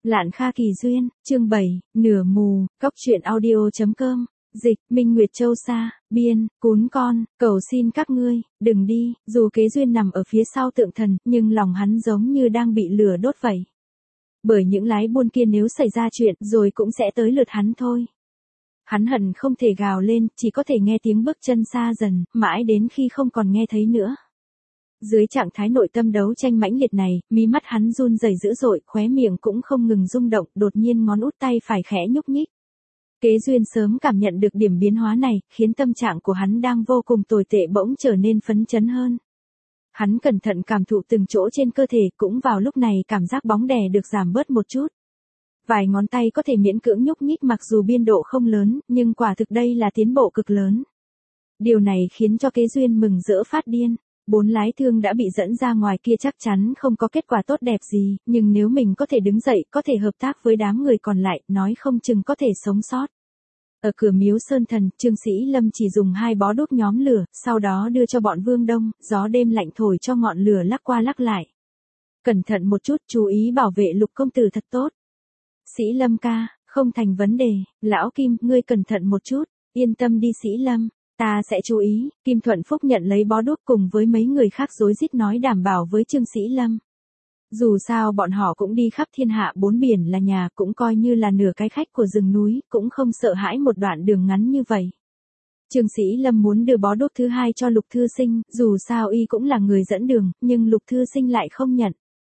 Lạn Kha Kỳ Duyên, chương 7, nửa mù, cóc truyện audio.com, dịch, Minh Nguyệt Châu Sa, biên, cún con, cầu xin các ngươi, đừng đi, dù Kế Duyên nằm ở phía sau tượng thần, nhưng lòng hắn giống như đang bị lửa đốt vậy. Bởi những lái buôn kia nếu xảy ra chuyện rồi cũng sẽ tới lượt hắn thôi. Hắn hận không thể gào lên, chỉ có thể nghe tiếng bước chân xa dần, mãi đến khi không còn nghe thấy nữa. Dưới trạng thái nội tâm đấu tranh mãnh liệt này, mí mắt hắn run rẩy dữ dội, khóe miệng cũng không ngừng rung động, đột nhiên ngón út tay phải khẽ nhúc nhích. Kế Duyên sớm cảm nhận được điểm biến hóa này, khiến tâm trạng của hắn đang vô cùng tồi tệ bỗng trở nên phấn chấn hơn. Hắn cẩn thận cảm thụ từng chỗ trên cơ thể, cũng vào lúc này cảm giác bóng đè được giảm bớt một chút. Vài ngón tay có thể miễn cưỡng nhúc nhích mặc dù biên độ không lớn, nhưng quả thực đây là tiến bộ cực lớn. Điều này khiến cho Kế Duyên mừng rỡ phát điên. 4 lái thương đã bị dẫn ra ngoài kia chắc chắn không có kết quả tốt đẹp gì, nhưng nếu mình có thể đứng dậy, có thể hợp tác với đám người còn lại, nói không chừng có thể sống sót. Ở cửa miếu Sơn Thần, Trương Sĩ Lâm chỉ dùng 2 bó đuốc nhóm lửa, sau đó đưa cho bọn Vương Đông, gió đêm lạnh thổi cho ngọn lửa lắc qua lắc lại. Cẩn thận một chút, chú ý bảo vệ Lục công tử thật tốt. Sĩ Lâm ca, không thành vấn đề, lão Kim, ngươi cẩn thận một chút, yên tâm đi Sĩ Lâm. Ta sẽ chú ý, Kim Thuận Phúc nhận lấy bó đuốc cùng với mấy người khác rối rít nói đảm bảo với Trương Sĩ Lâm. Dù sao bọn họ cũng đi khắp thiên hạ 4 biển là nhà, cũng coi như là nửa cái khách của rừng núi, cũng không sợ hãi một đoạn đường ngắn như vậy. Trương Sĩ Lâm muốn đưa bó đuốc thứ 2 cho Lục Thư Sinh, dù sao y cũng là người dẫn đường, nhưng Lục Thư Sinh lại không nhận.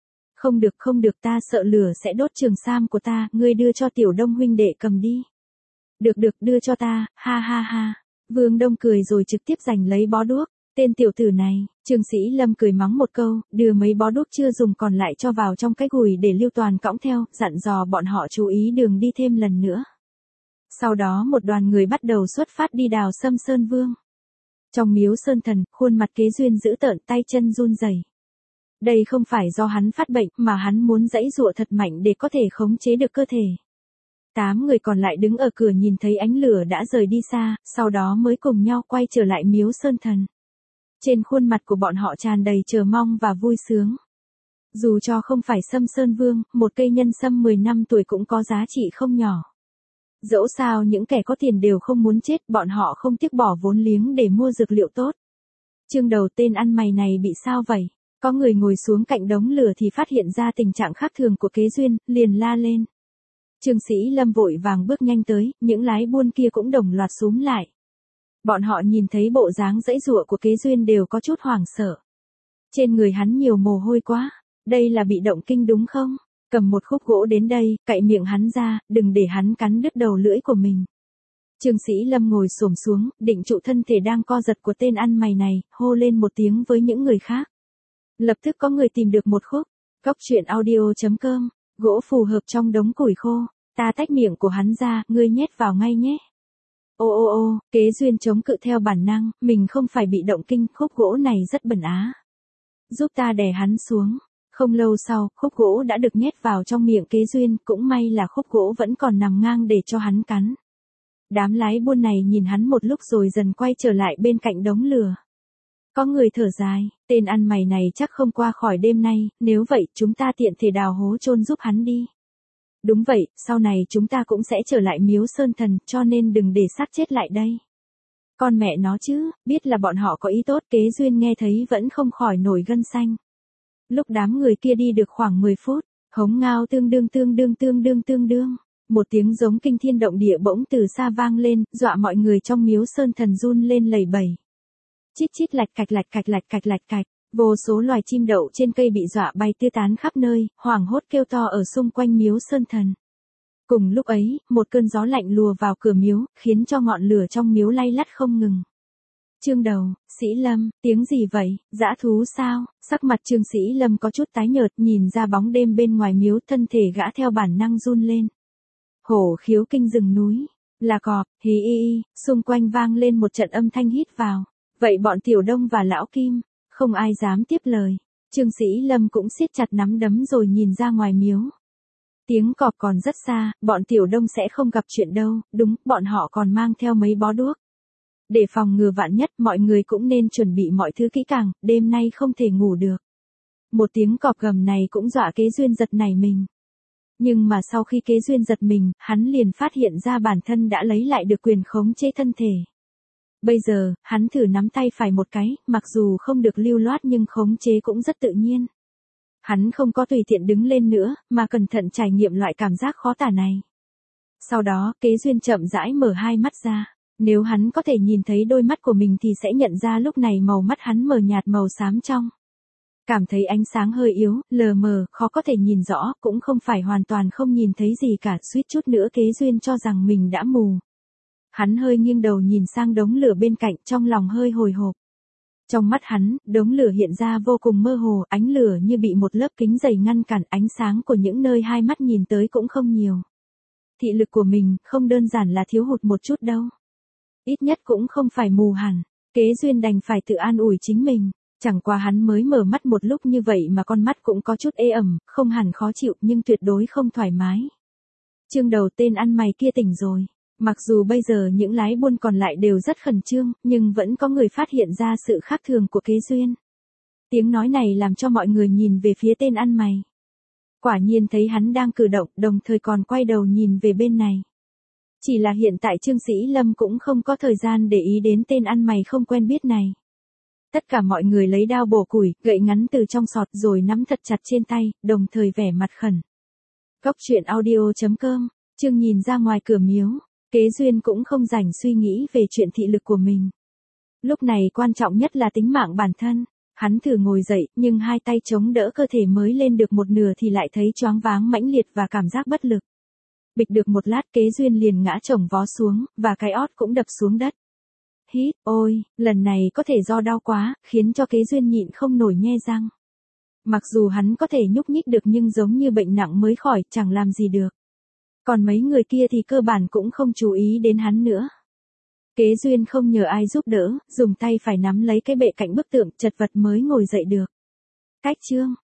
Không được, ta sợ lửa sẽ đốt trường sam của ta, ngươi đưa cho Tiểu Đông huynh đệ cầm đi. Được, đưa cho ta, ha ha ha. Vương Đông cười rồi trực tiếp giành lấy bó đuốc. Tên tiểu tử này, Trương Sĩ Lâm cười mắng một câu, đưa mấy bó đuốc chưa dùng còn lại cho vào trong cái gùi để Lưu Toàn cõng theo, dặn dò bọn họ chú ý đường đi thêm lần nữa. Sau đó một đoàn người bắt đầu xuất phát đi đào Sâm Sơn Vương. Trong miếu Sơn Thần, khuôn mặt Kế Duyên dữ tợn, tay chân run rẩy. Đây không phải do hắn phát bệnh, mà hắn muốn giãy giụa thật mạnh để có thể khống chế được cơ thể. 8 người còn lại đứng ở cửa nhìn thấy ánh lửa đã rời đi xa, sau đó mới cùng nhau quay trở lại miếu Sơn Thần. Trên khuôn mặt của bọn họ tràn đầy chờ mong và vui sướng. Dù cho không phải Sâm Sơn Vương, một cây nhân sâm 10 năm tuổi cũng có giá trị không nhỏ. Dẫu sao những kẻ có tiền đều không muốn chết, bọn họ không tiếc bỏ vốn liếng để mua dược liệu tốt. Chương đầu, tên ăn mày này bị sao vậy? Có người ngồi xuống cạnh đống lửa thì phát hiện ra tình trạng khác thường của Kế Duyên, liền la lên. Trương Sĩ Lâm vội vàng bước nhanh tới, những lái buôn kia cũng đồng loạt xúm lại. Bọn họ nhìn thấy bộ dáng giãy giụa của Kế Duyên đều có chút hoảng sợ. Trên người hắn nhiều mồ hôi quá, đây là bị động kinh đúng không? Cầm một khúc gỗ đến đây, cạy miệng hắn ra, đừng để hắn cắn đứt đầu lưỡi của mình. Trương Sĩ Lâm ngồi xổm xuống, định trụ thân thể đang co giật của tên ăn mày này, hô lên một tiếng với những người khác. Lập tức có người tìm được một khúc, cóc truyện audio.com, gỗ phù hợp trong đống củi khô. Ta tách miệng của hắn ra, ngươi nhét vào ngay nhé. Ô, Kế Duyên chống cự theo bản năng, mình không phải bị động kinh, khúc gỗ này rất bẩn á. Giúp ta đè hắn xuống. Không lâu sau, khúc gỗ đã được nhét vào trong miệng Kế Duyên, cũng may là khúc gỗ vẫn còn nằm ngang để cho hắn cắn. Đám lái buôn này nhìn hắn một lúc rồi dần quay trở lại bên cạnh đống lửa. Có người thở dài, tên ăn mày này chắc không qua khỏi đêm nay, nếu vậy chúng ta tiện thể đào hố chôn giúp hắn đi. Đúng vậy, sau này chúng ta cũng sẽ trở lại miếu Sơn Thần, cho nên đừng để xác chết lại đây. Con mẹ nó chứ, biết là bọn họ có ý tốt, Kế Duyên nghe thấy vẫn không khỏi nổi gân xanh. Lúc đám người kia đi được khoảng 10 phút, hống ngao tương đương. Một tiếng giống kinh thiên động địa bỗng từ xa vang lên, dọa mọi người trong miếu Sơn Thần run lên lẩy bẩy. Chít chít lạch cạch. Vô số loài chim đậu trên cây bị dọa bay tứ tán khắp nơi, hoảng hốt kêu to ở xung quanh miếu Sơn Thần. Cùng lúc ấy, một cơn gió lạnh lùa vào cửa miếu, khiến cho ngọn lửa trong miếu lay lắt không ngừng. Chương đầu, Sĩ Lâm, tiếng gì vậy, dã thú sao? Sắc mặt Trương Sĩ Lâm có chút tái nhợt, nhìn ra bóng đêm bên ngoài miếu, thân thể gã theo bản năng run lên. Hổ khiếu kinh rừng núi, là cọp, hí, xung quanh vang lên một trận âm thanh hít vào. Vậy bọn Tiểu Đông và Lão Kim, không ai dám tiếp lời. Trương Sĩ Lâm cũng siết chặt nắm đấm rồi nhìn ra ngoài miếu. Tiếng cọp còn rất xa, bọn Tiểu Đông sẽ không gặp chuyện đâu, đúng, bọn họ còn mang theo mấy bó đuốc. Để phòng ngừa vạn nhất, mọi người cũng nên chuẩn bị mọi thứ kỹ càng, đêm nay không thể ngủ được. Một tiếng cọp gầm này cũng dọa Kế Duyên giật nảy mình. Nhưng mà sau khi Kế Duyên giật mình, hắn liền phát hiện ra bản thân đã lấy lại được quyền khống chế thân thể. Bây giờ, hắn thử nắm tay phải một cái, mặc dù không được lưu loát nhưng khống chế cũng rất tự nhiên. Hắn không có tùy tiện đứng lên nữa, mà cẩn thận trải nghiệm loại cảm giác khó tả này. Sau đó, Kế Duyên chậm rãi mở hai mắt ra. Nếu hắn có thể nhìn thấy đôi mắt của mình thì sẽ nhận ra lúc này màu mắt hắn mờ nhạt màu xám trong. Cảm thấy ánh sáng hơi yếu, lờ mờ, khó có thể nhìn rõ, cũng không phải hoàn toàn không nhìn thấy gì cả, suýt chút nữa Kế Duyên cho rằng mình đã mù. Hắn hơi nghiêng đầu nhìn sang đống lửa bên cạnh, trong lòng hơi hồi hộp. Trong mắt hắn, đống lửa hiện ra vô cùng mơ hồ, ánh lửa như bị một lớp kính dày ngăn cản, ánh sáng của những nơi hai mắt nhìn tới cũng không nhiều. Thị lực của mình, không đơn giản là thiếu hụt một chút đâu. Ít nhất cũng không phải mù hẳn. Kế Duyên đành phải tự an ủi chính mình. Chẳng qua hắn mới mở mắt một lúc như vậy mà con mắt cũng có chút ê ẩm, không hẳn khó chịu nhưng tuyệt đối không thoải mái. Chương đầu tên ăn mày kia tỉnh rồi. Mặc dù bây giờ những lái buôn còn lại đều rất khẩn trương, nhưng vẫn có người phát hiện ra sự khác thường của Kế Duyên. Tiếng nói này làm cho mọi người nhìn về phía tên ăn mày. Quả nhiên thấy hắn đang cử động, đồng thời còn quay đầu nhìn về bên này. Chỉ là hiện tại Trương Sĩ Lâm cũng không có thời gian để ý đến tên ăn mày không quen biết này. Tất cả mọi người lấy đao bổ củi, gậy ngắn từ trong sọt rồi nắm thật chặt trên tay, đồng thời vẻ mặt khẩn. Góc truyện audio.com, Trương nhìn ra ngoài cửa miếu, Kế Duyên cũng không rảnh suy nghĩ về chuyện thị lực của mình. Lúc này quan trọng nhất là tính mạng bản thân. Hắn thử ngồi dậy, nhưng hai tay chống đỡ cơ thể mới lên được một nửa thì lại thấy choáng váng mãnh liệt và cảm giác bất lực. Bịch được một lát Kế Duyên liền ngã chồng vó xuống, và cái ót cũng đập xuống đất. Hít, ôi, lần này có thể do đau quá, khiến cho Kế Duyên nhịn không nổi nhe răng. Mặc dù hắn có thể nhúc nhích được nhưng giống như bệnh nặng mới khỏi, chẳng làm gì được. Còn mấy người kia thì cơ bản cũng không chú ý đến hắn nữa. Kế Duyên không nhờ ai giúp đỡ, dùng tay phải nắm lấy cái bệ cạnh bức tượng, chật vật mới ngồi dậy được. Cách chương